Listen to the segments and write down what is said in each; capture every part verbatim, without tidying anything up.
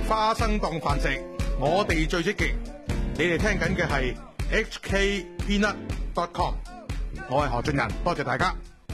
花生當飯食，我哋最積極。你哋聽緊嘅係 H K Peanut dot com， 我係何俊仁，多謝大家。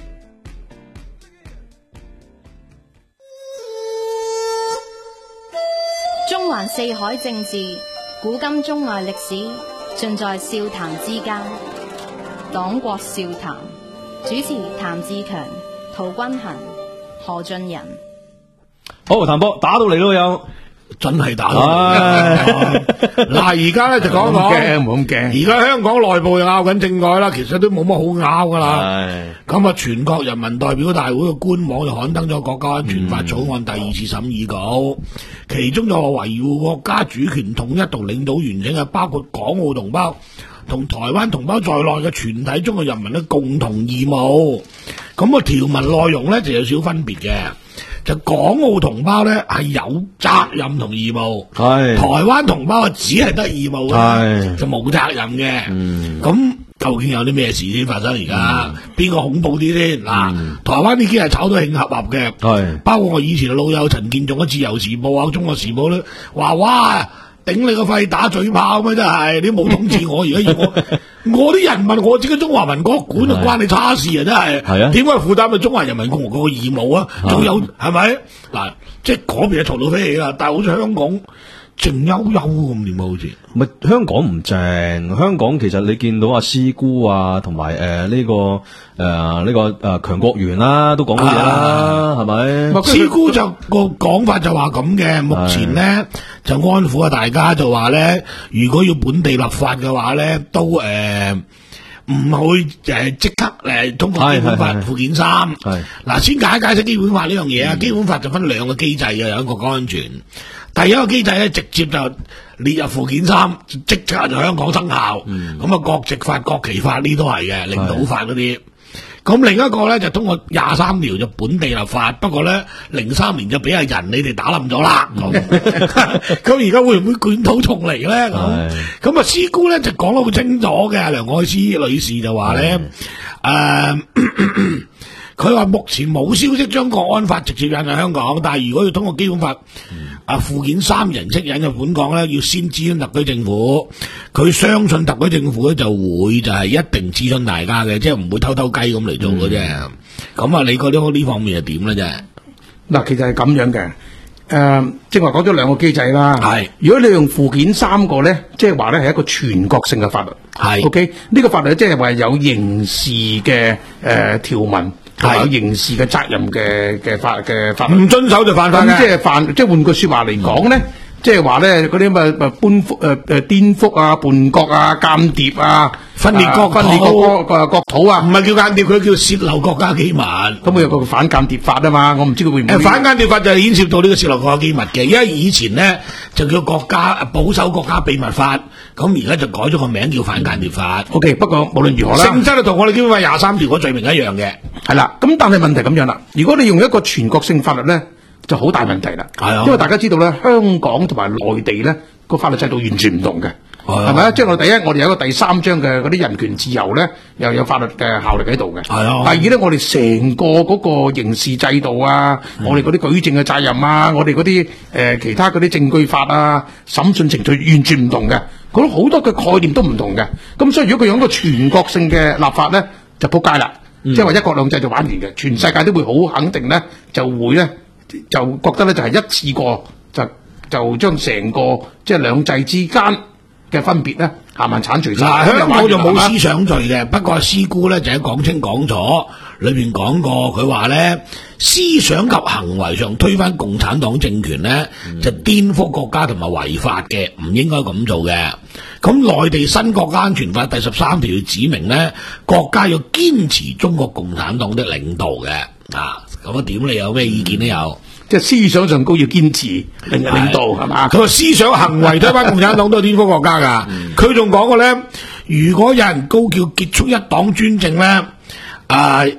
中環四海政治，古今中外歷史，盡在笑談之間。黨國笑談，主持譚志強、陶君行、何俊仁。 好，譚波打到嚟咯，有真係打到嚟。嗱，而家咧就講講， 驚冇咁驚。 而家香港內部又拗緊政改啦，其實都冇乜好拗噶啦。咁啊，全國人民代表大會嘅官網就刊登咗國家安全法草案第二次審議稿，其中就話維護國家主權統一同領土完整，係包括港澳同胞同台灣同胞在內嘅全體中國人民嘅共同義務。咁個條文內容咧就有少分別嘅。就港澳同胞咧係有責任同義務，係台灣同胞啊只係得義務嘅，就冇責任嘅。咁、嗯、究竟有啲咩事先發生而家？邊、嗯、個恐怖啲先？嗱、嗯，台灣呢幾日炒到興合合嘅，係包括我以前老友陳建仲嘅《自由時報》啊，《中國時報》咧話哇，頂你個肺打嘴炮咩？真係你冇統治我，而家要我。我啲人民我自己中華民國管就關你叉事啊！真係，係啊，點解負擔咪中華人民共和國嘅義務啊？仲有係咪？嗱，即係嗰邊嘈到飛起啦，但係好似香港靜悠悠咁點啊？好似唔係香港唔靜，香港其實你見到阿師姑啊，同埋誒呢個誒呢、呃這個誒強國元啦，都講咗嘢啦，係、啊、咪？ 師姑就個講法就話咁嘅，目前咧就安撫啊大家就話咧，如果要本地立法嘅話咧，都誒。呃唔會誒即刻誒通過基本法附件三。嗱，先解解釋基本法呢樣嘢啊。基本法就分兩個機制嘅，有一個國家安全。第一個機制咧，直接就列入附件三，即刻就香港生效。咁、嗯、啊，國籍法、國旗法呢都係嘅，領土法嗰啲。咁另一個咧就通過廿三條就本地立法，不過咧零三年就俾阿人你哋打冧咗啦。咁而家會唔會捲土重嚟咧？咁咁啊，師姑咧就講得好清楚嘅。梁愛詩女士就話咧，誒，佢話目前冇消息將國安法直接引入香港，但係如果要通過基本法啊附件三形式引入本港咧，要先諮詢特區政府。佢相信特區政府咧就會就係一定諮詢大家嘅，即係唔會偷偷雞咁嚟做嘅啫。咁啊，你覺得呢方面係點咧？啫嗱，其實係咁樣嘅。誒、呃，正話講咗兩個機制啦。係，如果你用附件三個咧，即係話咧係一個全國性嘅法律。係 ，OK，呢個法律即係話有刑事嘅誒條文。係有刑事嘅責任嘅嘅法嘅法律，唔遵守就犯法嘅。即係犯，即係換句說話嚟講咧，即係話咧嗰啲咪咪搬覆誒誒顛覆啊、叛國啊、間諜啊、分裂國分裂國國國土啊，唔係叫間諜，佢叫洩漏國家機密。咁佢有個反間諜法啊嘛，我唔知佢會唔會。誒，反間諜法就係牽涉到呢個洩漏國家機密嘅，因為以前咧就叫國家保守國家秘密法。咁而家就改咗個名叫反間諜法。O、okay, K， 不過無論如何啦，性質同我哋基本法廿三條嗰罪名一樣嘅。係啦，咁但係問題咁樣啦，如果你用一個全國性法律咧，就好大問題啦。係啊，因為大家知道咧，香港同埋內地咧個法律制度完全唔同嘅，係咪啊？即係我哋第一，我哋有一個第三章嘅嗰啲人權自由咧，又有法律嘅效力喺度嘅。係啊。第二咧，我哋成個嗰個刑事制度啊，嗯、我哋嗰啲舉證嘅責任啊，我哋嗰啲誒其他嗰啲證據法啊，審訊程序完全唔同嘅。咁好多嘅概念都唔同嘅，咁所以如果佢用一個全國性嘅立法咧，就撲街啦，即係話一國兩制就玩完嘅，全世界都會好肯定咧，就會咧就覺得咧就係一次過就就將成個即係兩制之間嘅分別咧，慢慢剷除晒。嗱，香港就冇思想罪嘅，不過師姑咧就喺講清講楚裏邊講過，佢話咧思想及行為上推翻共產黨政權咧，嗯、就顛覆國家同埋違法嘅，唔應該咁做嘅。咁內地新國家安全法第十三條指明咧，國家要堅持中國共產黨的領導嘅。啊，咁啊點你有咩意見都有？即係思想上高要堅持領領導係嘛？佢話思想行為推翻共產黨都係顛覆國家噶。佢仲講過咧，如果有人高叫結束一黨專政咧，啊、呃，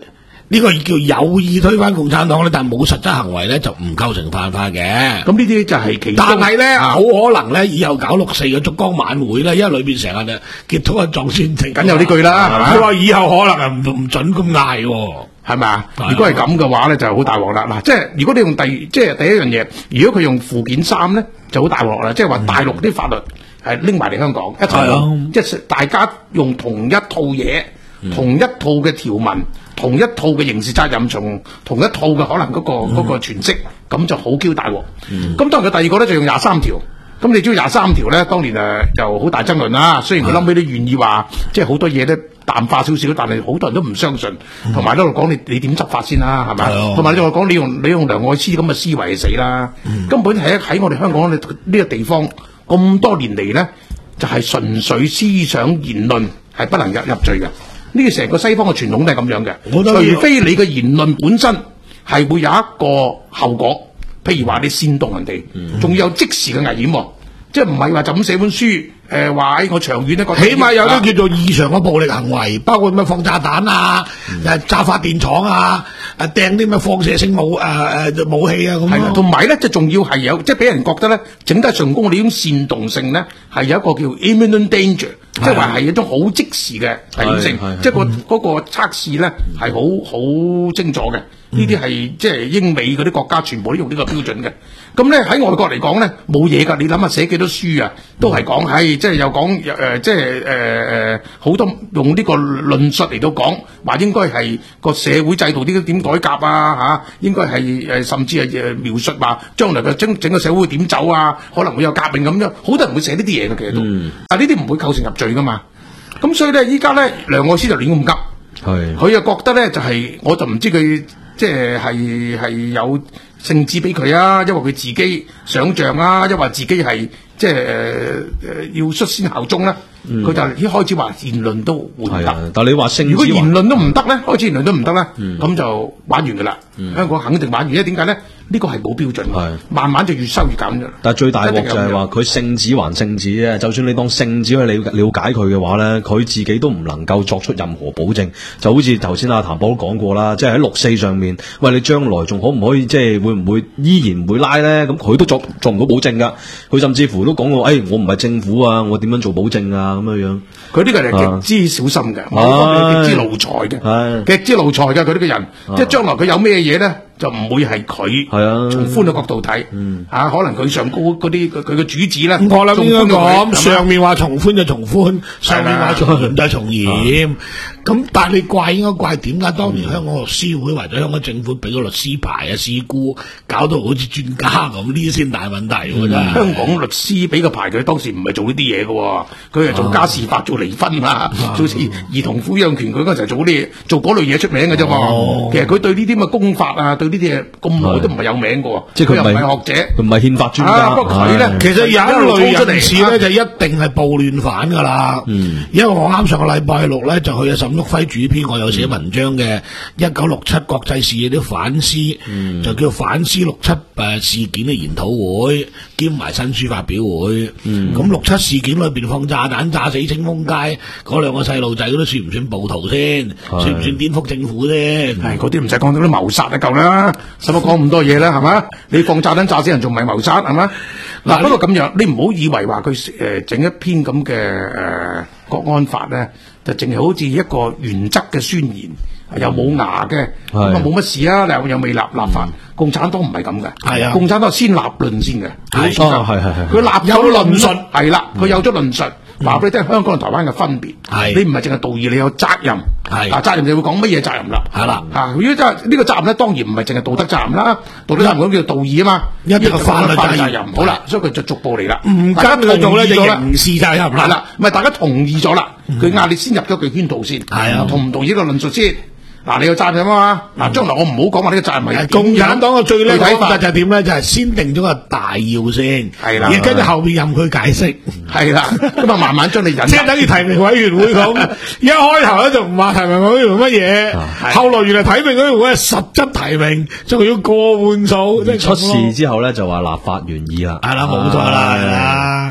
呢個叫有意推翻共產黨咧，但係冇實質行為咧就唔構成犯法嘅。 咁呢啲就係其中， 但係咧好可能咧以後搞六四嘅燭光晚會咧，因為裏邊成日就結束係撞宣情， 梗有呢句啦，係嘛？ 佢話以後可能係唔唔準咁嗌喎。 係咪啊？如果係咁嘅話咧，就好大鑊啦。嗱，即係如果你用第即係第一樣嘢，如果佢用附件三咧，就好大鑊啦。即係話大陸啲法律係拎埋嚟香港一齊用，即係大家用同一套嘢、同一套嘅條文、同一套嘅刑事責任，從同一套嘅可能嗰個嗰個詮釋，咁就好 Q 大鑊。咁當然佢第二個咧就用廿三條。咁你知道廿三條咧，當年誒又好大爭論啦。雖然佢諗起都願意話，即係好多嘢咧淡化少少，但係好多人都唔相信。同埋咧，我講你你點執法先啦，係咪？同埋你我講你用你用梁愛詩咁嘅思維係死啦。嗯、根本係喺我哋香港呢個地方咁多年嚟咧，就係、是、純粹思想言論係不能入入罪嘅。呢個成個西方嘅傳統都係咁樣嘅。除非你嘅言論本身係會有一個後果。譬如話你煽動人哋，仲要有即時嘅危險喎，即係唔係話就咁寫本書，誒話喺我長遠咧， 起碼有啲叫做異常嘅暴力行為，包括咩放炸彈啊、誒炸發電廠啊、誒掟啲咩放射性武誒誒武器啊咁。係啦， 同埋咧，即係仲要係有，即係俾人覺得咧，整體上攻你呢種煽動性咧，係有一個叫 imminent danger，即係話係一種好即時嘅危險性，即係個嗰個測試咧係好好清楚嘅。呢啲係即係英美嗰啲國家全部都用呢個標準嘅。咁咧喺外國嚟講咧冇嘢㗎。你諗下寫幾多書啊，都係講係即係又講誒即係誒誒好多用呢個論述嚟到講話應該係個社會制度啲點改革啊嚇，應該係誒甚至係誒描述話將來嘅整整個社會會點走啊，可能會有革命咁樣，好多人會寫呢啲嘢嘅其實都，嗯、但係呢啲唔會構成入罪㗎嘛。咁所以咧依家咧梁愛詩就亂咁急，係佢又覺得咧就係、是、我就唔知佢。即係係係有聖旨俾佢啊，因為佢自己想像啊，因為自己係即係誒誒要率先效忠啦。佢、嗯、就一開始話言論都會唔得。但係你話聖旨，如果言論都唔得咧，開始言論都唔得咧，咁、嗯、就玩完㗎啦、嗯。香港肯定玩完，因為點解咧？呢、這個係冇標準嘅，慢慢就越收越緊嘅。但係最大鑊就係話佢聖旨還聖旨啫，就算你當聖旨去了了解佢嘅話咧，佢自己都唔能夠作出任何保證。就好似頭先阿譚博都講過啦，即係喺六四上面，喂你將來仲可唔可以即係會唔會依然唔會拉咧？咁佢都作作唔到保證㗎。佢甚至乎都講過，誒、哎、我唔係政府啊，我點樣做保證啊咁樣樣。佢呢個係極之小心嘅，我極之奴才嘅，極之奴才嘅佢呢個人，即係將來佢有咩嘢咧？就唔會係佢從寬嘅角度睇，嚇、嗯啊、可能佢上高嗰啲佢嘅主旨咧。我諗應該講上面話從寬就從寬，上面話從嚴就從嚴。咁但係你怪應該怪點解當年香港律師會或者香港政府俾個律師牌啊師姑，搞到好似專家咁，呢啲先大問題㗎啫、嗯。香港律師俾個牌佢當時唔係做呢啲嘢嘅，佢係做家事法、做離婚啊、做兒童撫養權，佢嗰陣做嗰啲嘢，做嗰類嘢出名嘅啫嘛。其實佢對呢啲咁嘅公法啊，對呢啲嘢咁耐都唔係有名嘅，即係佢又唔係學者，佢唔係憲法專家。啊、不過佢咧，其實有一類人士咧，就一定係暴亂犯㗎啦。嗯，因為我啱上個禮拜六咧就去阿沈旭輝主編，我有寫文章嘅一九六七國際事件啲反思，嗯、就叫反思六七誒事件嘅研討會，兼埋新書發表會。咁、嗯、六七事件裏邊放炸彈炸死清風街嗰兩個細路仔，嗰啲算唔算暴徒先？算唔算顛覆政府先？係嗰啲唔使講到啲謀殺就夠啦。使乜講咁多嘢啦，係嘛？你放炸彈炸死人仲唔係謀殺係嘛？嗱，不過咁樣，你唔好以為話佢誒整一篇咁嘅誒國安法咧，就淨係好似一個原則嘅宣言，嗯、又冇牙嘅，咁啊冇乜事啊，又又未立立法。嗯、共產黨唔係咁嘅，係啊，共產黨係先立論先嘅，係係係，佢立有論述，係啦，佢有咗論述。話俾你聽，香港同台灣嘅分別，係你唔係淨係道義，你有責任，係啊，責任就會講乜嘢責任啦，係啦，嚇，如果真係呢個責任咧，當然唔係淨係道德責任啦，道德責任講叫做道義啊嘛，一定係法律責任，好啦，所以佢就逐步嚟啦，唔跟佢做咧就刑事責任，係啦，唔係大家同意咗啦，佢壓力先入咗佢圈套先，係啊，同唔同意呢個論述先。嗱，你有責任啊嘛！嗱，將來我唔好講話呢個責任係共產黨嘅最叻睇法就係點咧？就係先定咗個大要先，係啦，而跟住後邊任佢解釋，係啦，咁啊慢慢將你引。即係等於提名委員會咁，一開頭咧就唔話提名委員會乜嘢，後來原來提名委員會係實質提名，仲要過半數。即係出事之後咧就話立法原意啦，係啦，冇錯啦，係啦。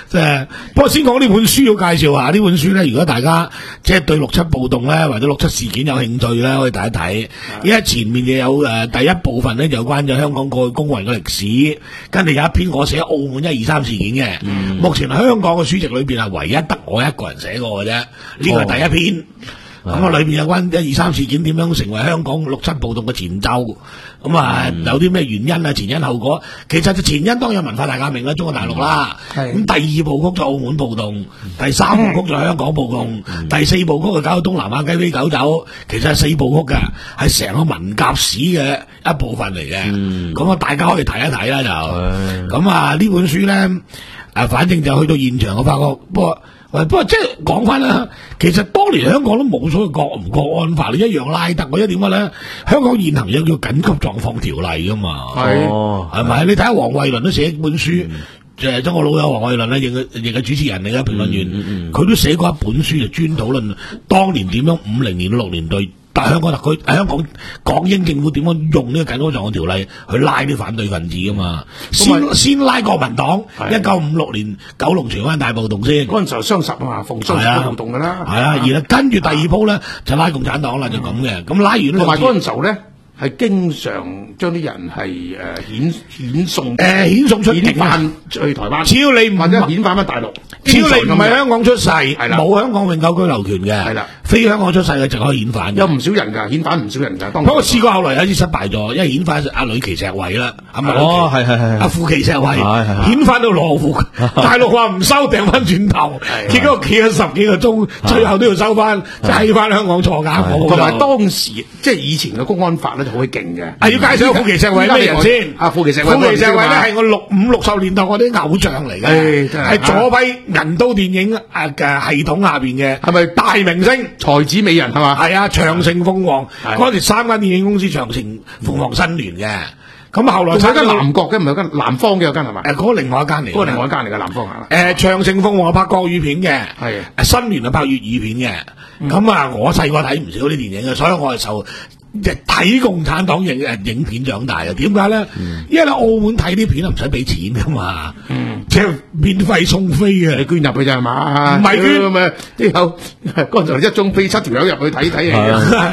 誒，不過先講呢本書要介紹下，呢本書咧，如果大家即係對六七暴動咧或者六七事件有興趣咧，可以睇一睇。因為前面就有誒第一部分咧，就有關咗香港過去公運嘅歷史，跟住有一篇我寫澳門一二三事件嘅。嗯、目前香港嘅書籍裏邊係唯一得我一個人寫過嘅啫，呢個係第一篇。咁啊，裏邊有關一二三事件點樣成為香港六七暴動嘅前奏，咁啊、嗯、有啲咩原因啊、前因後果？其實就前因當然文化大革命啦，中國大陸啦。咁、嗯、第二部曲就澳門暴動，第三部曲就香港暴動，嗯、第四部曲就搞到東南亞雞飛狗走。其實係四部曲嘅，係成個文革史嘅一部分嚟嘅。咁啊、嗯，大家可以睇一睇啦就。咁、嗯、啊，呢本書咧，誒，反正就去到現場我發覺，不過。不過即係講翻啦，其實當年香港都冇所謂國唔國安法，你一樣拉得。或者點解咧？香港現行有叫緊急狀況條例噶嘛，係係咪？你睇下黃慧倫都寫本書，就係將我老友黃慧倫咧，亦係亦係主持人嚟嘅評論員，佢、嗯嗯、都寫過一本書，就專討論當年點樣五零年到六年對。但香港特區、香港港英政府點樣用呢個緊急狀況條例去拉啲反對分子噶嘛？先先拉國民黨，一九五六年九龍荃灣大暴動先， 嗰陣時候雙十啊嘛，逢雙十都暴動噶啦。 係啊，而家跟住第二鋪咧就拉共產黨啦，就咁嘅。咁拉完咧， 同埋嗰陣時候咧係經常將啲人係誒遣遣送誒遣送出境返去台灣， 只要你唔或者遣返翻大陸。 只要你唔係香港出世，冇香港永久居留權嘅，係啦，非香港出世嘅就可以遣返。 有唔少人㗎，遣返唔少人㗎。 不過試過後來有一次失敗咗，因為遣返阿呂奇石偉啦，係咪？ 哦，係係係。 阿傅奇石偉遣返到羅湖，大陸話唔收，掟翻轉頭，結果企咗十幾個鐘，最後都要收翻，擠翻香港坐監。 同埋當時即係以前嘅公安法咧就好勁嘅。 係要介紹傅奇石偉咩人先？ 阿傅奇石偉， 傅奇石偉咧係我六五六十年代我啲偶像嚟嘅，係左批銀刀電影。誒嘅系統下邊嘅係咪大明星才子美人係嘛？ 係啊，長城鳳凰嗰時三間電影公司，長城鳳凰新聯嘅。咁後來睇間南國嘅，唔係間南方嘅有間係嘛？ 誒，嗰個另外一間嚟， 嗰個另外一間嚟嘅南方啊。 誒，長城鳳凰拍國語片嘅， 係新聯係拍粵語片嘅。咁啊，我細個睇唔少啲電影嘅，所以我係受睇共產黨影誒影片長大嘅。點解咧？因為你澳門睇啲片係唔使俾錢噶嘛。即係免費送飛嘅， 你捐入去咋係嘛？ 唔係捐咪之後嗰陣時一張飛七條友入去睇睇戲啊！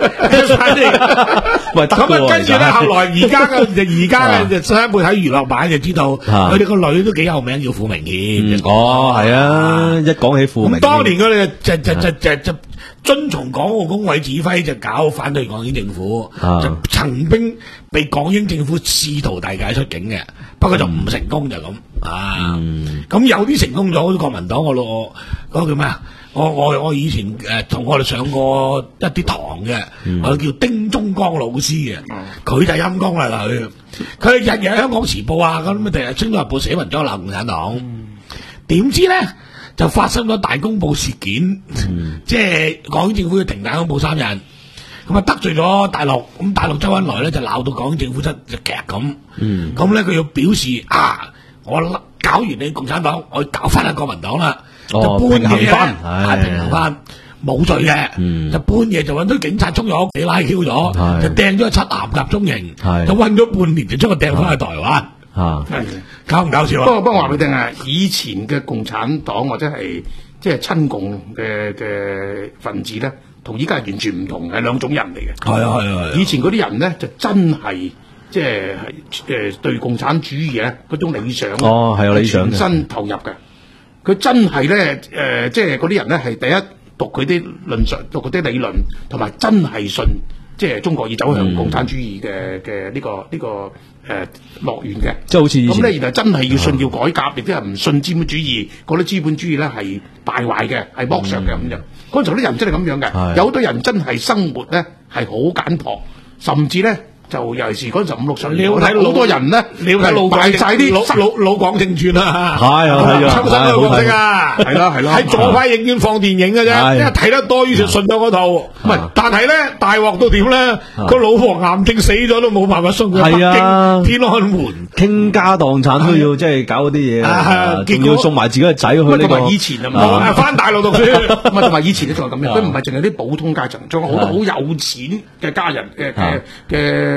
喂， 咁啊，跟住咧，後來而家嘅而家嘅就新一輩睇娛樂版就知道，佢哋個女都幾有名，叫傅明憲。 哦，係啊，一講起傅明憲， 咁當年佢哋就就就就就遵從港澳工委指揮，就搞反對港英政府，就曾經被港英政府試圖遞解出境嘅，不過就唔成功就咁。啊，咁、嗯、有啲成功咗，好似國民黨我老嗰、那個叫咩啊？我我我以前誒同、呃、我哋上過一啲堂嘅，嗯、我叫丁宗江老師嘅，佢、嗯、就陰公啦佢，佢日日香港時報啊咁啊，第日《星島日報》寫文章鬧共產黨，點、嗯、知咧就發生咗大公報事件，嗯、即係港英政府要停大公報三日，咁啊得罪咗大陸，咁大陸周恩來咧就鬧到港英政府出隻劇咁，咁咧佢要表示啊。我搞完你共產黨，我搞翻下國民黨啦，哦、就搬嘢翻，係平衡翻，冇罪嘅，嗯、就搬嘢就揾到警察衝入屋企拉 Q 咗，是就掟咗七南甲中營，是就韞咗半年就將佢掟翻去台灣，啊，搞唔搞笑啊？ 不過不過話俾你聽啊，以前嘅共產黨或者係即係親共嘅嘅分子咧，同依家係完全唔同，係兩種人嚟嘅。 係啊係啊， 以前嗰啲人咧就真係。即係誒對共產主義咧嗰種理想， 哦係有理想嘅， 全身投入嘅。佢真係咧誒，即係嗰啲人咧係第一讀佢啲論述，讀佢啲理論，同埋真係信，即係中國要走向共產主義嘅嘅呢個呢、呢個誒樂園嘅。 即係好似咁咧，原來真係要信要改革，亦都係唔信資本主義，覺得資本主義咧係敗壞嘅，係剝削嘅咁樣。嗰陣時啲人真係咁樣嘅，有好多人真係生活咧係好簡樸，甚至咧。就尤其是嗰陣五六十年，你要睇好多人咧，你要睇老賣晒啲老老老廣正傳啊， 係啊係啊， 秋生嘅角色啊， 係啦係啦， 喺左派影院放電影嘅啫，因為睇得多於是信咗嗰套。唔係，但係咧大鑊到點咧？個老婆癌症死咗都冇辦法送去北京天安門， 傾家蕩產都要即係搞嗰啲嘢，仲要送埋自己嘅仔去呢個。 以前啊， 翻大陸讀書， 唔係同埋以前都仲係咁樣，佢唔係淨係啲普通階層，仲有好多好有錢嘅家人嘅嘅嘅。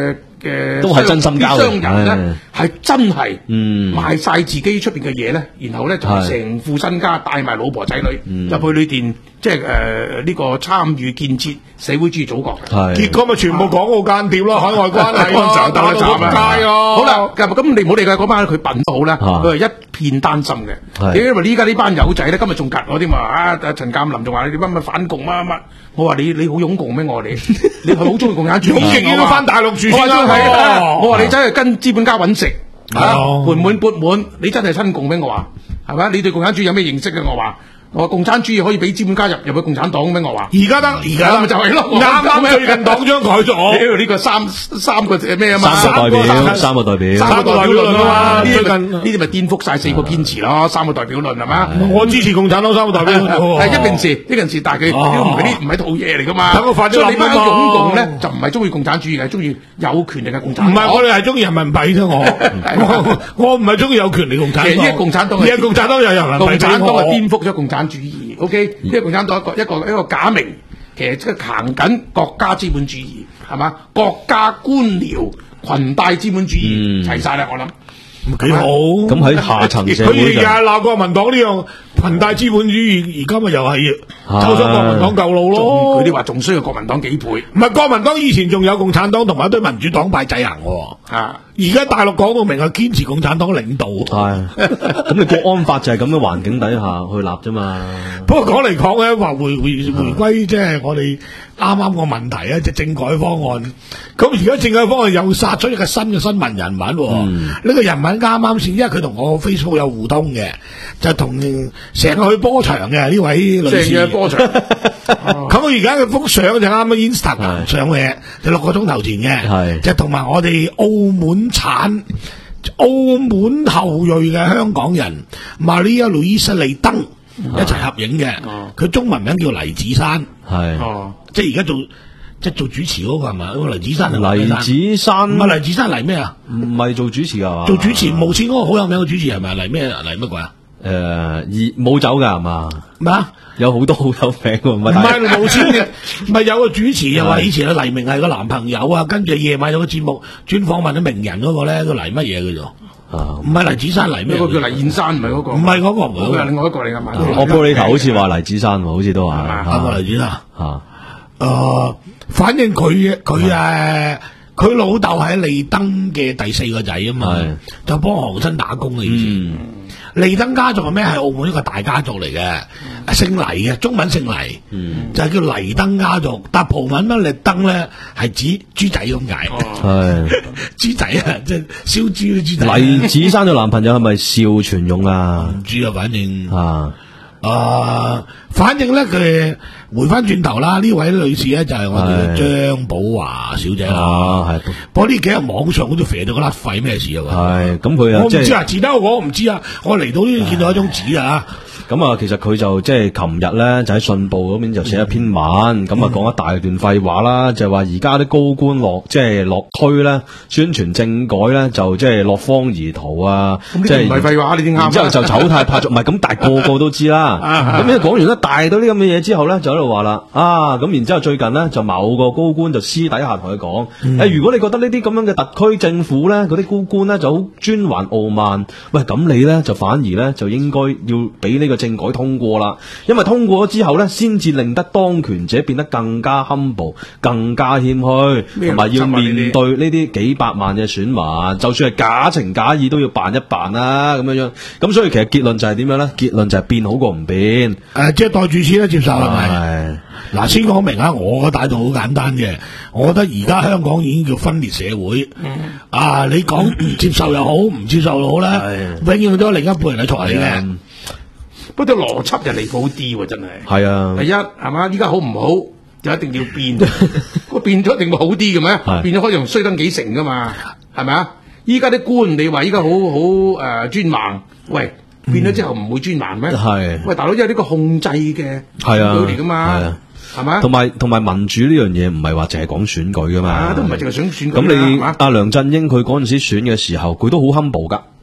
嘅都係真心交嘅商人咧，係真係嗯賣晒自己出邊嘅嘢咧，然後咧就成副身家帶埋老婆仔女入去裏邊，即係誒呢個參與建設社會主義祖國嘅。 結果咪全部港澳間諜咯，海外關係咯， 就得啦， 打到仆街咯。 好啦，咁咁你唔好理佢嗰班佢笨都好啦，佢係一片擔心嘅。因為依家呢班友仔咧，今日仲夾我添嘛啊！陳鑑林仲話你哋乜乜反共乜乜乜，我話你你好擁共咩？我話你你係好中意共產主義， 擁極都翻大陸住先啦。 我話你真係跟資本家揾食啊，盤滿缽滿，你真係親共咩？我話係咪？你對共產主義有咩認識嘅？我話。我話共產主義可以俾資本家入入去共產黨咩？我話而家得，而家咪就係咯， 啱啱最近黨章改咗， 屌呢個三三個咩啊嘛， 三個代表，三個代表， 三個代表論啊嘛，呢啲咪呢啲咪顛覆晒四個堅持咯，三個代表論係嘛？ 我支持共產黨三個代表， 係一件事，一件事，但係佢都唔係啲唔係套嘢嚟噶嘛。 等我快啲諗啊嘛。 所以你班擁共咧就唔係中意共產主義，係中意有權力嘅共產黨。 唔係，我哋係中意人民幣啫，我我我唔係中意有權力共產黨。 其實呢個共產黨， 呢個共產黨有人民幣。 共產黨係顛覆咗共產主義。OK。呢個共產黨一個一個一個假名，其實即係行緊國家資本主義，係嘛？國家官僚裙帶資本主義齊晒啦，我諗幾好。 咁喺下層社會， 佢日日鬧國民黨呢樣裙帶資本主義，而家咪又係走咗國民黨舊路咯。 佢哋話仲需要國民黨幾倍？ 唔係國民黨以前仲有共產黨同埋一堆民主黨派制衡喎。 啊！ 而家大陸講到明係堅持共產黨領導。 係咁，你國安法就係咁嘅環境底下去立啫嘛。 不過講嚟講咧，話回回回歸即係我哋啱啱個問題咧，即係政改方案。咁而家政改方案又殺出一個新嘅新聞人物。呢、嗯、個人物啱啱先，因為佢同我 Facebook 有互通嘅，就同成日去波場嘅呢位女士。 成日波場。 咁我而家嘅幅相就啱啱 Instagram 上嘅，就六個鐘頭前嘅，就同埋我哋澳門產、澳門後裔嘅香港人 Maria Louisa 利登一齊合影嘅。佢、哦、中文名叫黎芷珊，係，哦，即係而家做即係做主持嗰個係咪？黎芷珊， 黎芷珊唔係黎芷珊嚟咩啊？ 唔係做主持噶， 做主持無線嗰個好有名嘅主持係咪？嚟咩嚟乜鬼啊？ 誒、呃，冇走噶係嘛？ 咩啊？ 有好多好有名喎，唔係無線嘅，唔係有個主持又話以前嘅黎明係個男朋友啊，跟住夜晚有個節目專訪問啲名人嗰個咧，個黎乜嘢嘅啫？唔係黎芷珊黎咩？ 嗰個叫黎燕珊，唔係嗰個。 唔係嗰個， 嗰個另外一個嚟㗎嘛。 我玻璃頭好似話黎芷珊喎，好似都話係咪黎芷珊？ 嚇， 誒，反正佢佢誒，佢老豆係利登嘅第四個仔啊嘛，就幫韓生打工嘅以前。利登家族係咩？係澳門一個大家族嚟嘅，姓黎嘅，中文姓黎，嗯、就係叫黎登家族。但葡文咧，利登咧係指豬仔咁解，係豬仔啊，即係燒豬啲豬仔。 黎芷珊嘅男朋友係咪邵全勇啊？ 唔知啊，反正啊。啊，反正咧佢回翻轉頭啦，呢位女士咧就係我哋嘅張寶華小姐啦，係。不過呢幾日網上好似肥到個甩肺，咩事啊？係， 咁佢啊， 我唔知啊，遲啲我唔知啊，我嚟到呢度見到一張紙啊。 咁啊，其實佢就即係琴日咧，就喺信報嗰邊就寫一篇文，咁啊講一大段廢話啦，就係話而家啲高官落即係落區咧，宣傳政改咧，就即係落荒而逃啊！即係唔係廢話，你啲啱。之後就醜態拍作，唔係咁，但係個個都知啦。咁你講完一大堆啲咁嘅嘢之後咧，就喺度話啦，啊咁，然之後最近咧就某個高官就私底下同佢講，誒、嗯，如果你覺得呢啲咁樣嘅特區政府咧，嗰啲高官咧就好專橫傲慢，喂，咁你咧就反而咧就應該要俾呢個政改通過啦，因為通過咗之後咧，先至令得當權者變得更加 humble、更加謙虛，同埋要面對呢啲幾百萬嘅選民，就算係假情假意都要扮一扮啦，咁樣樣。咁所以其實結論就係點樣咧？結論就係變好過唔變。誒、 呃，即係袋住先啦，接受係咪？嗱，先講明啊，我嘅態度好簡單嘅，我覺得而家香港已經叫分裂社會。嗯、啊，你講唔接受又好，唔接受又好咧，永遠都有另一半人喺錯你嘅。 不過邏輯就離譜啲喎，真係。係啊。 第一係嘛，依家好唔好就一定要變，個變咗一定會好啲嘅咩？變咗可以用衰得幾成噶嘛？係咪啊？依家啲官你話依家好好誒專橫，喂變咗之後唔會專橫咩？係、嗯。喂大佬，因為呢個控制嘅選舉嚟噶嘛，係咪？同埋同埋民主呢樣嘢唔係話淨係講選舉噶嘛， 啊、都唔係淨係想選舉。 咁你阿梁振英佢嗰陣時選嘅時候，佢都好 humble 噶。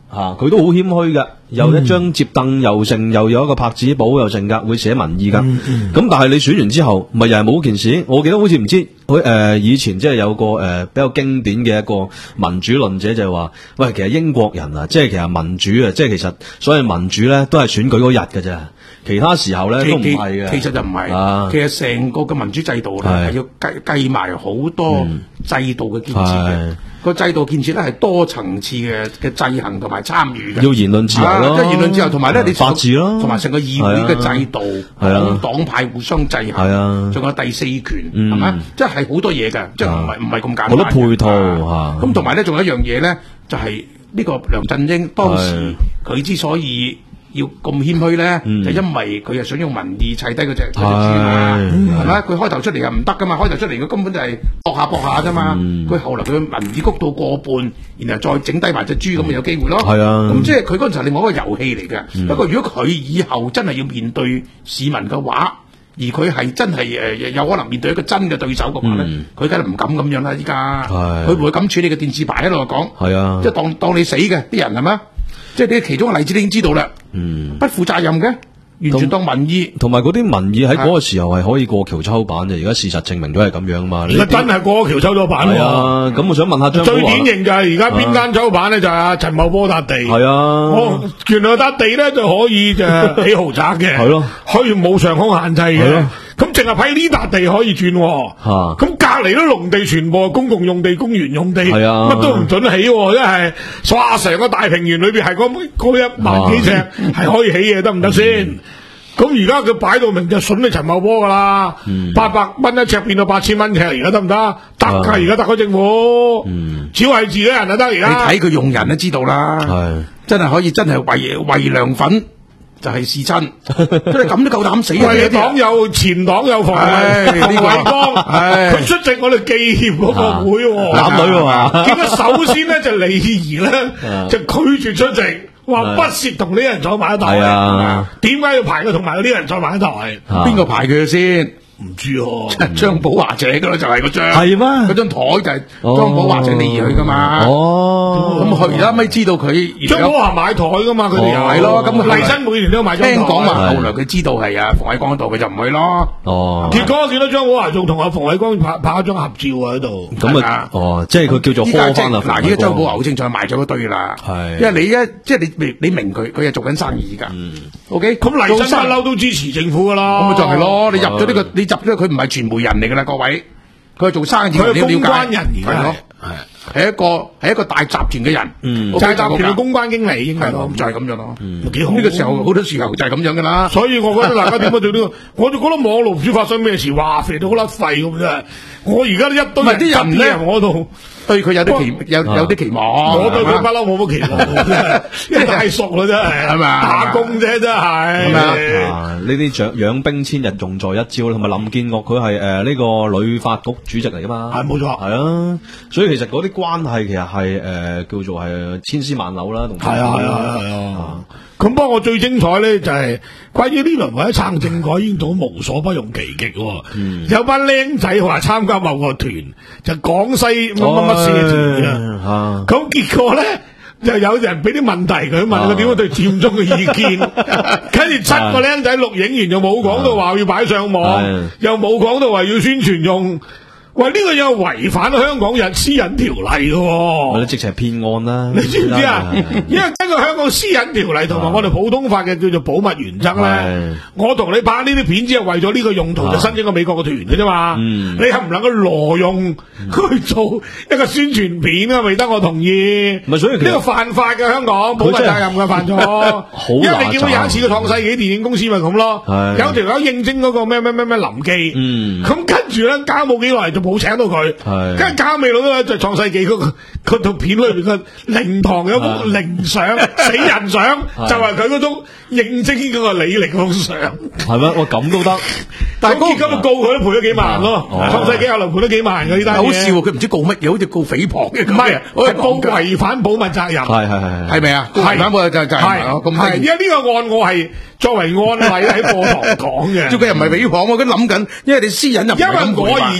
吓，佢都好謙虛嘅，有一張摺凳又剩，又有一個拍紙簿又剩噶，會寫民意噶。咁、嗯嗯、但係你選完之後，咪又係冇件事。我記得好似唔知佢誒以前即係有個誒、呃、比較經典嘅一個民主論者就係話，喂，其實英國人啊，即係其實民主啊，即係其實所謂民主咧，都係選舉嗰日嘅啫。其他時候咧都唔係嘅， 其實就唔係、啊。其實成個嘅民主制度咧係要計計埋好多制度嘅建設嘅。個、嗯、制度建設咧係多層次嘅嘅制衡同埋參與嘅。 要言論自由咯， 即係、啊、言論自由，同埋咧你法治咯， 同埋成個議會嘅制度，黨黨派互相制衡，仲有第四權係咪？即係好多嘢嘅，即係唔係唔係咁簡單。好多配套嚇。 咁同埋咧，仲有一樣嘢咧，就係、是、呢個梁振英當時佢之所以要咁謙虛咧、嗯，就因為佢係想用民意砌低嗰隻嗰隻豬嘛，係咪？佢開頭出嚟又唔得噶嘛，開頭出嚟佢根本就係搏下搏下啫嘛。佢、嗯、後來佢民意谷到過半，然後再整低埋隻豬咁，咪有機會咯。係啊，咁即係佢嗰陣時係另外一個遊戲嚟嘅。不、嗯、過如果佢以後真係要面對市民嘅話，而佢係真係誒有可能面對一個真嘅對手嘅話咧，佢梗係唔敢咁樣啦。依家佢唔會咁處理個電視牌喺度講，係啊，即係當當你死嘅啲人係咪？即係你其中嘅例子，你已經知道啦。嗯，不負責任嘅，完全當民意。同埋嗰啲民意喺嗰個時候係可以過橋抽板嘅，而家事實證明都係咁樣嘛。 而家真係過橋抽咗板喎。係啊， 咁我想問下張寶華， 最典型就係而家邊間抽板咧，就係阿陳茂波笪地。係啊， 我原來笪地咧就可以就起豪宅嘅。係咯，可以冇上空限制嘅。咁淨係喺呢笪地可以轉，咁隔離都農地全部係公共用地、公園用地，乜、啊、都唔准起，真係，哇！成個大平原裏邊係嗰嗰一萬幾尺係可以起嘅，得唔得先？咁而家佢擺到明就筍你陳茂波噶啦，八百蚊一尺變到八千蚊尺，而家得唔得？得㗎，而家特區政府，只係自己人就得而家。 你睇佢用人都知道啦，真係可以真係為為良粉。就係視親，即係咁都夠膽死啊！ 為黨有前黨有防衞，馮偉光，佢出席我哋紀念嗰個會喎， 男女喎嘛？ 點解首先咧就李儀咧就拒絕出席，話不屑同呢啲人坐埋一台。點解要排佢同埋嗰啲人坐埋一台？ 邊個排佢先？ 唔知喎， 張寶華請噶啦，就係嗰張， 係咩？ 嗰張台就係張寶華請李儀去噶嘛。哦，咁佢而家咪知道佢張寶華買台噶嘛？佢哋又係咯。咁麗新每年都買張台。聽講話後來佢知道係啊馮偉光嗰度，佢就唔去咯。 哦， 結果見到張寶華仲同阿馮偉光拍拍一張合照啊喺度。 咁啊，哦，即係佢叫做科翻啦。 嗱，而家張寶華好清楚賣咗嗰堆啦。係，因為你一即係你你你明佢，佢係做緊生意㗎。嗯。O K， 咁麗新不嬲都支持政府㗎啦。 咁咪就係咯，你入咗呢個，你入咗佢唔係傳媒人嚟㗎啦，各位，佢係做生意， 佢係公關人嚟㗎， 係係一個係一個大集團嘅人， 嗯，就係集團嘅公關經理，應該係咯， 就係咁樣咯， 幾好。 呢個時候好多時候就係咁樣㗎啦。 所以我覺得大家點解對呢個，我就覺得網絡唔知發生咩事，哇肥到好甩肺咁啫。我而家都一堆人啲人咧，我度。對佢有啲期有有啲期望，我對佢不嬲冇乜期望，因為太熟啦真係，係咪啊？打工啫真係，係咪啊？呢啲養養兵千日，用在一朝啦。同埋林建岳佢係誒呢個旅發局主席嚟噶嘛？ 係冇錯， 係啊。所以其實嗰啲關係其實係誒、呃、叫做係千絲萬縷啦。同係啊係啊係啊。咁不過我最精彩咧就係關於呢輪為咗撐政改，已經到無所不用其極。嗯、有班僆仔話參加某個團，就廣西乜乜乜社團啊。咁結果咧就有人俾啲問題佢，問佢點樣對佔中嘅意見。跟住七個僆仔錄影完，又冇講到話要擺上網，又冇講到話要宣傳用。喂，呢、這個有違反香港人私隱條例嘅、哦， 你直情係騙案啦！ 你知唔知啊？因為根據香港私隱條例同埋我哋普通法嘅叫做保密原則咧，我同你拍呢啲片只係為咗呢個用途就申請個美國嘅團嘅啫嘛。嗯、你係唔能夠挪用去做一個宣傳片啊？未得我同意。唔係，所以呢個犯法嘅香港保密責任嘅犯錯。因為你見到有一次個創世紀電影公司咪咁咯，有條友應徵嗰個咩咩咩咩臨記，咁、嗯、跟住咧交冇幾耐就冇請到佢，跟住搞尾佬咧就創世紀嗰個嗰套片裏邊嘅靈堂有幅靈相，死人相，就係佢嗰種認證嗰個李寧嗰種相。 係咩？我咁都得， 但係嗰個今日告佢都賠咗幾萬咯。創世紀後來賠咗幾萬嘅呢單嘢。好笑， 佢唔知告乜嘢，好似告誹謗嘅。 唔係，係告違反保密責任。 係係係係咪啊？違反保密責任就係咁。 係，因為呢個案我係作為案例喺課堂講嘅。 佢又唔係誹謗，我佢諗緊，因為你私隱入。 因為我而家我俾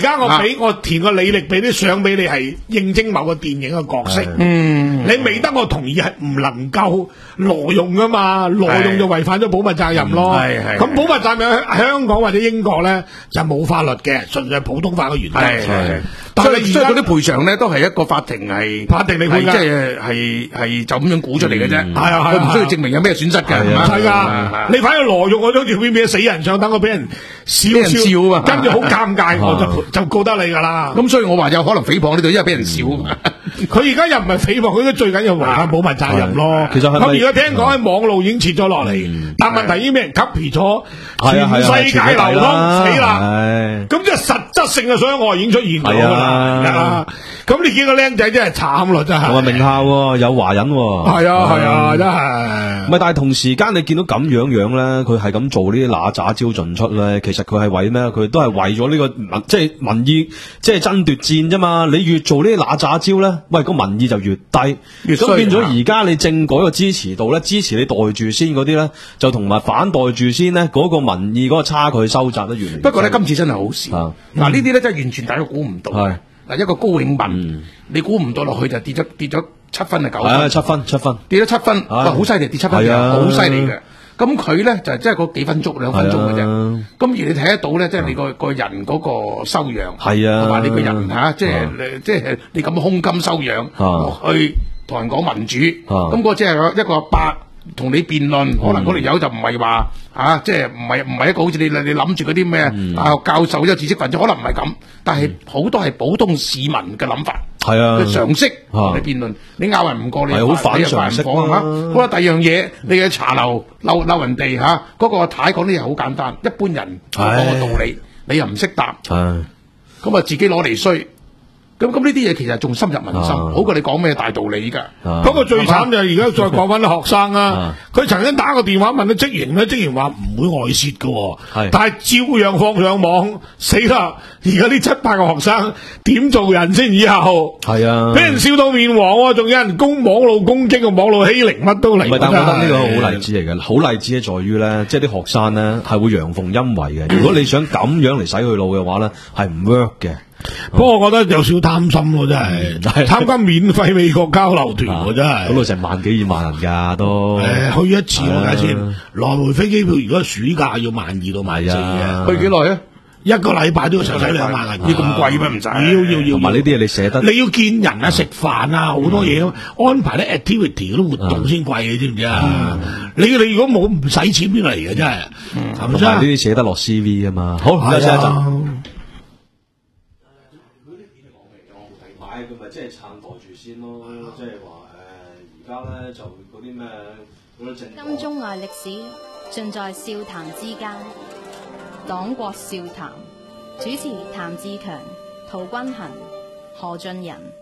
俾我填個履歷，俾啲相俾你，係應徵某個電影嘅角色。 嗯， 你未得我同意係唔能夠挪用噶嘛，挪用就違反咗保密責任咯。 係係。 咁保密責任喺香港或者英國咧就冇法律嘅，純粹係普通法嘅原則。 係係。 但係所以嗰啲賠償咧都係一個法庭係法庭嚟判㗎， 即係係係就咁樣估出嚟嘅啫。 係啊係， 佢唔需要證明有咩損失嘅。 係㗎，你反而挪用我張照片俾死人相，等我俾人笑笑啊，跟住好尷尬，我就就告得你㗎啦。 咁所以我話有可能誹謗呢度，因為俾人笑。佢而家又唔係誹謗，佢都最緊要違反保密責任咯。 其實係咪咁而家聽講喺網路已經撤咗落嚟，但問題已經俾人 copy 咗，全世界流通死啦。咁即係實質性嘅傷害已經出現咗㗎啦。咁你見個僆仔真係慘咯，真係。 有名校喎，有華人喎。 係啊係啊，真係。 唔係，但係同時間你見到咁樣樣咧，佢係咁做呢啲揦喳招盡出咧，其實佢係為咩？佢都係為咗呢個民，即係民意，即係爭奪戰啫嘛。你越做呢啲揦喳招咧，喂，個民意就越低，咁變咗而家你政改個支持度咧，支持你袋住先嗰啲咧，就同埋反袋住先咧，嗰個民意嗰個差距收窄得越嚟越。 不過咧，今次真係好少。嗱，呢啲咧真係完全大家估唔到。係嗱，一個高永文，你估唔到落去就跌咗跌咗七分定九分？ 七分七分， 跌咗七分，哇，好犀利，跌七分嘅，好犀利嘅。咁佢咧就即係嗰幾分鐘兩分鐘嘅啫。咁而你睇得到咧，即係你個個人嗰個修養， 係啊， 同埋你個人嚇，即係即係你咁胸襟修養去同人講民主。咁嗰即係一個阿伯同你辯論，可能嗰條友就唔係話啊，即係唔係唔係一個好似你你諗住嗰啲咩啊教授一知識分子，可能唔係咁，但係好多係普通市民嘅諗法。 係啊， 嘅常識同你辯論，你拗人唔過你， 係好反常識啊！好啦，第二樣嘢，你嘅茶樓嬲嬲人哋嚇，嗰個太講啲嘢好簡單，一般人講個道理，你又唔識答，咁啊自己攞嚟衰。咁咁呢啲嘢其實仲深入民心，好過你講咩大道理㗎。 不過最慘就係而家再講翻啲學生啊，佢曾經打個電話問啲職員咧，職員話唔會外泄㗎，但係照樣放上網，死啦！而家呢七八個學生點做人先？以後係啊，俾人笑到面黃，仲有人攻網絡攻擊個網絡欺凌，乜都嚟。 唔係，但我覺得呢個好例子嚟嘅，好例子咧在於咧，即係啲學生咧係會陽奉陰違嘅。如果你想咁樣嚟洗佢腦嘅話咧，係唔 work 嘅。 不過我覺得有少貪心咯，真係參加免費美國交流團喎，真係。 嗰度成萬幾二萬人㗎都。 誒，去一次我睇先，來回飛機票如果暑假要萬二到萬四嘅。 去幾耐啊？ 一個禮拜都要成使兩萬銀。 要咁貴咩？唔使。 要要要。 同埋呢啲嘢你捨得。 你要見人啊，食飯啊，好多嘢安排啲 activity 嗰啲活動先貴嘅，知唔知啊？你你如果冇唔使錢邊嚟嘅真係。 同埋呢啲捨得落 C V 啊嘛。好，休息一陣。佢咪即係撐袋住先咯，即係話誒，而家咧就嗰啲咩嗰啲政金中外歷史盡在笑談之間，黨國笑談，主持譚志強、陶君衡、何俊仁。